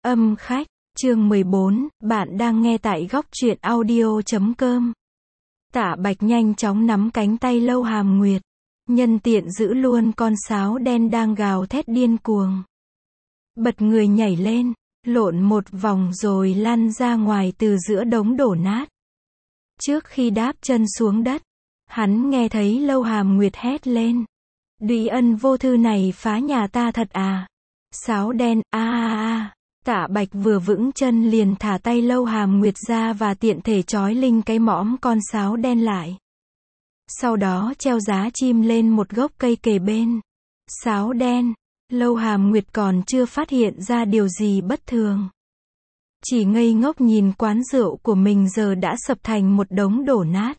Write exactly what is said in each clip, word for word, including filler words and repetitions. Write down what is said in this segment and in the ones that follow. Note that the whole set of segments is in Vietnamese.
Âm khách, chương mười bốn, bạn đang nghe tại góc truyện audio chấm com. Tạ Bạch nhanh chóng nắm cánh tay Lâu Hàm Nguyệt, nhân tiện giữ luôn con sáo đen đang gào thét điên cuồng. Bật người nhảy lên, lộn một vòng rồi lăn ra ngoài từ giữa đống đổ nát. Trước khi đáp chân xuống đất, hắn nghe thấy Lâu Hàm Nguyệt hét lên. Đụy Ân vô thư này phá nhà ta thật à? Sáo đen, a a a. Tạ Bạch vừa vững chân liền thả tay Lâu Hàm Nguyệt ra và tiện thể trói linh cái mõm con sáo đen lại. Sau đó treo giá chim lên một gốc cây kề bên. Sáo đen, Lâu Hàm Nguyệt còn chưa phát hiện ra điều gì bất thường. Chỉ ngây ngốc nhìn quán rượu của mình giờ đã sập thành một đống đổ nát.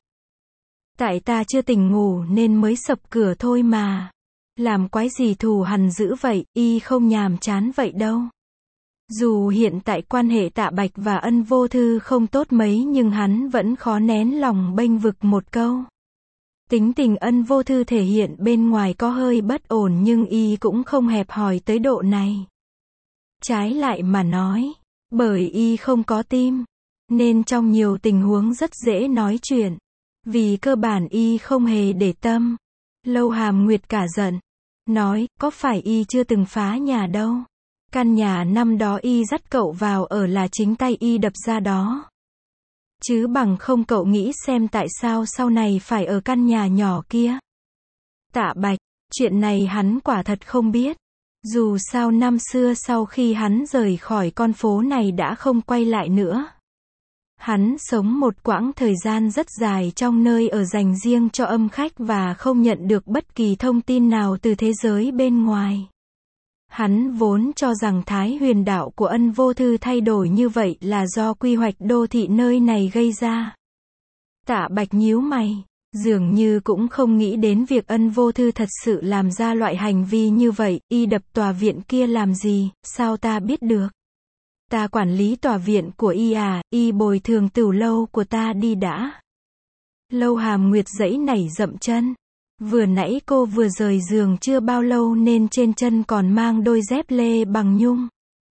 Tại ta chưa tỉnh ngủ nên mới sập cửa thôi mà. Làm quái gì thù hằn dữ vậy, y không nhàm chán vậy đâu. Dù hiện tại quan hệ Tạ Bạch và Ân vô thư không tốt mấy nhưng hắn vẫn khó nén lòng bênh vực một câu. Tính tình Ân vô thư thể hiện bên ngoài có hơi bất ổn nhưng y cũng không hẹp hòi tới độ này. Trái lại mà nói, bởi y không có tim, nên trong nhiều tình huống rất dễ nói chuyện. Vì cơ bản y không hề để tâm. Lâu Hàm Nguyệt cả giận, nói, có phải y chưa từng phá nhà đâu. Căn nhà năm đó y dắt cậu vào ở là chính tay y đập ra đó. Chứ bằng không cậu nghĩ xem tại sao sau này phải ở căn nhà nhỏ kia. Tạ Bạch, chuyện này hắn quả thật không biết. Dù sao năm xưa sau khi hắn rời khỏi con phố này đã không quay lại nữa. Hắn sống một quãng thời gian rất dài trong nơi ở dành riêng cho âm khách và không nhận được bất kỳ thông tin nào từ thế giới bên ngoài. Hắn vốn cho rằng Thái Huyền đạo của Ân vô thư thay đổi như vậy là do quy hoạch đô thị nơi này gây ra. Tạ Bạch nhíu mày, dường như cũng không nghĩ đến việc Ân vô thư thật sự làm ra loại hành vi như vậy. Y đập tòa viện kia làm gì, sao ta biết được? Ta quản lý tòa viện của y à, y bồi thường tửu lâu của ta đi đã. Lâu Hàm Nguyệt giãy nảy dậm chân. Vừa nãy cô vừa rời giường chưa bao lâu nên trên chân còn mang đôi dép lê bằng nhung.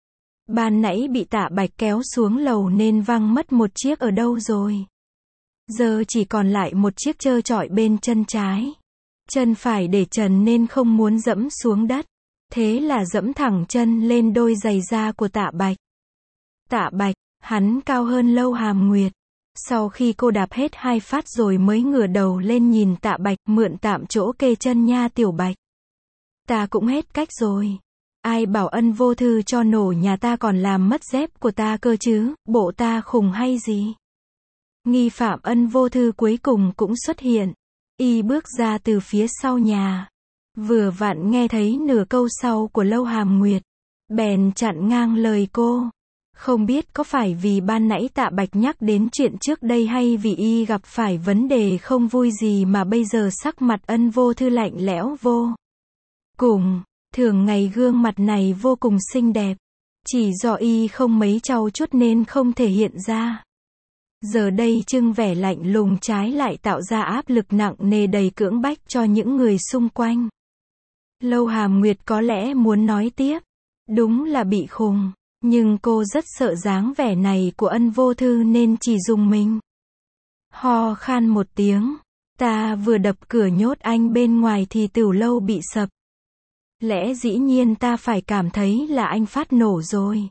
Ban nãy bị Tạ Bạch kéo xuống lầu nên văng mất một chiếc ở đâu rồi. Giờ chỉ còn lại một chiếc trơ trọi bên chân trái. Chân phải để trần nên không muốn dẫm xuống đất. Thế là dẫm thẳng chân lên đôi giày da của Tạ Bạch. Tạ Bạch, hắn cao hơn Lâu Hàm Nguyệt. Sau khi cô đạp hết hai phát rồi mới ngửa đầu lên nhìn Tạ Bạch, mượn tạm chỗ kê chân nha Tiểu Bạch. Ta cũng hết cách rồi. Ai bảo Ân vô thư cho nổ nhà ta còn làm mất dép của ta cơ chứ, bộ ta khùng hay gì? Nghi phạm Ân vô thư cuối cùng cũng xuất hiện. Y bước ra từ phía sau nhà. Vừa vặn nghe thấy nửa câu sau của Lâu Hàm Nguyệt. Bèn chặn ngang lời cô. Không biết có phải vì ban nãy Tạ Bạch nhắc đến chuyện trước đây hay vì y gặp phải vấn đề không vui gì mà bây giờ sắc mặt Ân vô thư lạnh lẽo vô cùng. Thường ngày gương mặt này vô cùng xinh đẹp. Chỉ do y không mấy trau chuốt nên không thể hiện ra. Giờ đây trưng vẻ lạnh lùng trái lại tạo ra áp lực nặng nề đầy cưỡng bách cho những người xung quanh. Lâu Hàm Nguyệt có lẽ muốn nói tiếp. Đúng là bị khùng. Nhưng cô rất sợ dáng vẻ này của Ân vô thư nên chỉ dùng mình. Ho khan một tiếng. Ta vừa đập cửa nhốt anh bên ngoài thì tửu lâu bị sập. Lẽ dĩ nhiên ta phải cảm thấy là anh phát nổ rồi.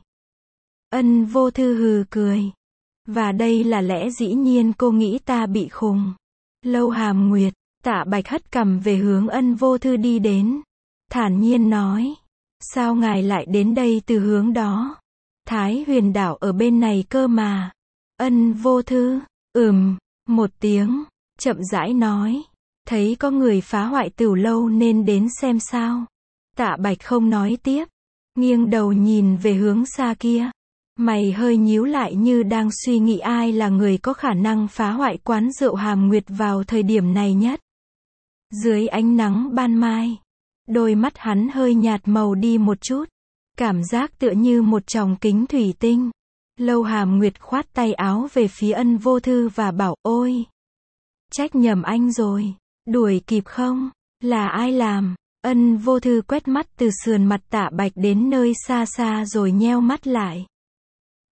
Ân vô thư hừ cười. Và đây là lẽ dĩ nhiên cô nghĩ ta bị khùng. Lâu Hàm Nguyệt, Tạ Bạch hất cằm về hướng Ân vô thư đi đến. Thản nhiên nói. Sao ngài lại đến đây từ hướng đó? Thái Huyền đảo ở bên này cơ mà. Ân vô thư, ừm, một tiếng, chậm rãi nói. Thấy có người phá hoại tửu lâu nên đến xem sao. Tạ Bạch không nói tiếp. Nghiêng đầu nhìn về hướng xa kia. Mày hơi nhíu lại như đang suy nghĩ ai là người có khả năng phá hoại quán rượu Hàm Nguyệt vào thời điểm này nhất. Dưới ánh nắng ban mai. Đôi mắt hắn hơi nhạt màu đi một chút. Cảm giác tựa như một tròng kính thủy tinh. Lâu Hàm Nguyệt khoát tay áo về phía Ân vô thư và bảo, ôi. Trách nhầm anh rồi. Đuổi kịp không? Là ai làm? Ân vô thư quét mắt từ sườn mặt Tạ Bạch đến nơi xa xa rồi nheo mắt lại.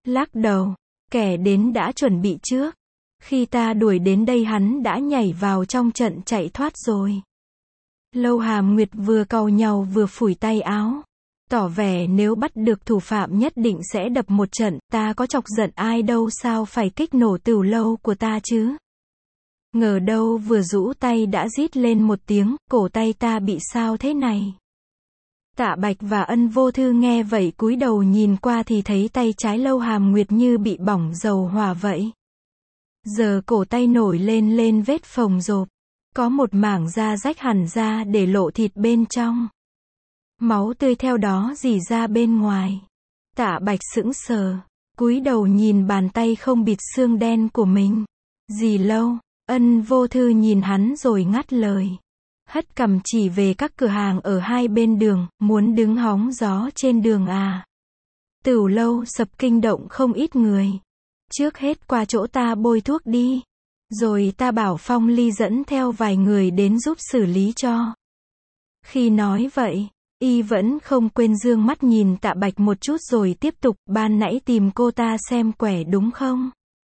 Lắc đầu. Kẻ đến đã chuẩn bị trước. Khi ta đuổi đến đây hắn đã nhảy vào trong trận chạy thoát rồi. Lâu Hàm Nguyệt vừa cau nhàu vừa phủi tay áo. Tỏ vẻ nếu bắt được thủ phạm nhất định sẽ đập một trận, ta có chọc giận ai đâu sao phải kích nổ tửu lâu của ta chứ. Ngờ đâu vừa rũ tay đã rít lên một tiếng, cổ tay ta bị sao thế này. Tạ Bạch và Ân Vô Thư nghe vậy cúi đầu nhìn qua thì thấy tay trái Lâu Hàm Nguyệt như bị bỏng dầu hỏa vậy. Giờ cổ tay nổi lên lên vết phồng rộp. Có một mảng da rách hẳn ra để lộ thịt bên trong. Máu tươi theo đó rỉ ra bên ngoài. Tạ Bạch sững sờ, cúi đầu nhìn bàn tay không bịt xương đen của mình. Gì Lâu, Ân Vô Thư nhìn hắn rồi ngắt lời. Hất cằm chỉ về các cửa hàng ở hai bên đường, muốn đứng hóng gió trên đường à. Tửu lâu sập kinh động không ít người. Trước hết qua chỗ ta bôi thuốc đi. Rồi ta bảo Phong Ly dẫn theo vài người đến giúp xử lý cho. Khi nói vậy, y vẫn không quên dương mắt nhìn Tạ Bạch một chút rồi tiếp tục, ban nãy tìm cô ta xem quẻ đúng không?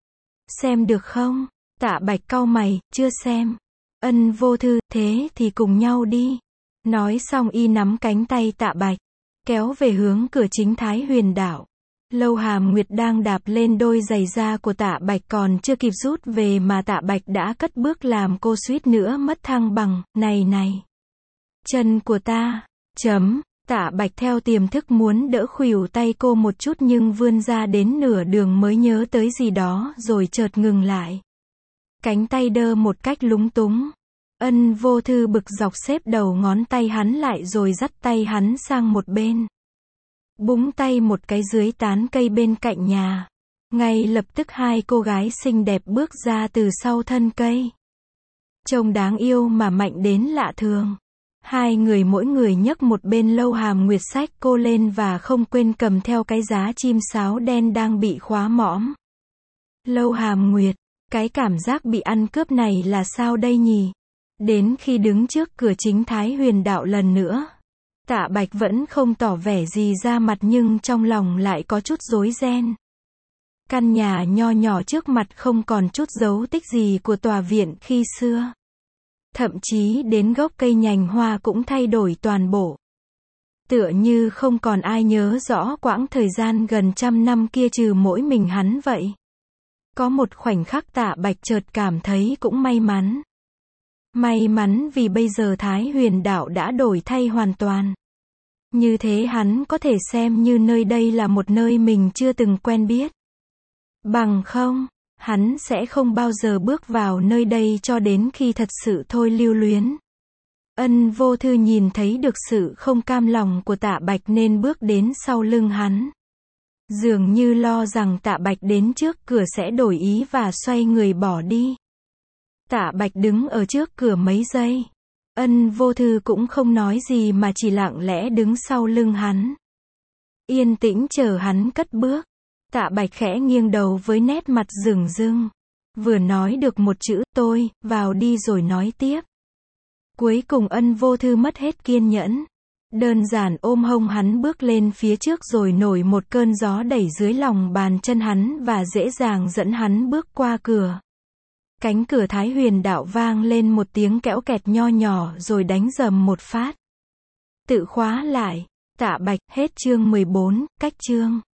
Xem được không? Tạ Bạch cau mày, chưa xem. Ân Vô Thư, thế thì cùng nhau đi. Nói xong y nắm cánh tay Tạ Bạch, kéo về hướng cửa chính Thái Huyền Đạo. Lâu Hàm Nguyệt đang đạp lên đôi giày da của Tạ Bạch còn chưa kịp rút về mà Tạ Bạch đã cất bước làm cô suýt nữa mất thăng bằng, này này. Chân của ta, chấm, Tạ Bạch theo tiềm thức muốn đỡ khuỷu tay cô một chút nhưng vươn ra đến nửa đường mới nhớ tới gì đó rồi chợt ngừng lại. Cánh tay đơ một cách lúng túng. Ân Vô Thư bực dọc xếp đầu ngón tay hắn lại rồi dắt tay hắn sang một bên. Búng tay một cái dưới tán cây bên cạnh nhà. Ngay lập tức hai cô gái xinh đẹp bước ra từ sau thân cây. Trông đáng yêu mà mạnh đến lạ thường. Hai người mỗi người nhấc một bên Lâu Hàm Nguyệt xách cô lên và không quên cầm theo cái giá chim sáo đen đang bị khóa mõm. Lâu Hàm Nguyệt, cái cảm giác bị ăn cướp này là sao đây nhỉ? Đến khi đứng trước cửa chính Thái Huyền Đạo lần nữa, Tạ Bạch vẫn không tỏ vẻ gì ra mặt nhưng trong lòng lại có chút rối ren. Căn nhà nho nhỏ trước mặt không còn chút dấu tích gì của tòa viện khi xưa. Thậm chí đến gốc cây nhành hoa cũng thay đổi toàn bộ. Tựa như không còn ai nhớ rõ quãng thời gian gần trăm năm kia trừ mỗi mình hắn vậy. Có một khoảnh khắc Tạ Bạch chợt cảm thấy cũng may mắn. May mắn vì bây giờ Thái Huyền Đạo đã đổi thay hoàn toàn. Như thế hắn có thể xem như nơi đây là một nơi mình chưa từng quen biết. Bằng không, hắn sẽ không bao giờ bước vào nơi đây cho đến khi thật sự thôi lưu luyến. Ân Vô Thư nhìn thấy được sự không cam lòng của Tạ Bạch nên bước đến sau lưng hắn. Dường như lo rằng Tạ Bạch đến trước cửa sẽ đổi ý và xoay người bỏ đi. Tạ Bạch đứng ở trước cửa mấy giây. Ân Vô Thư cũng không nói gì mà chỉ lặng lẽ đứng sau lưng hắn. Yên tĩnh chờ hắn cất bước. Tạ Bạch khẽ nghiêng đầu với nét mặt rừng rưng. Vừa nói được một chữ, tôi, vào đi rồi nói tiếp. Cuối cùng Ân Vô Thư mất hết kiên nhẫn. Đơn giản ôm hông hắn bước lên phía trước rồi nổi một cơn gió đẩy dưới lòng bàn chân hắn và dễ dàng dẫn hắn bước qua cửa. Cánh cửa Thái Huyền Đạo vang lên một tiếng kẽo kẹt nho nhỏ rồi đánh rầm một phát. Tự khóa lại. Tạ Bạch, hết chương mười bốn, cách chương.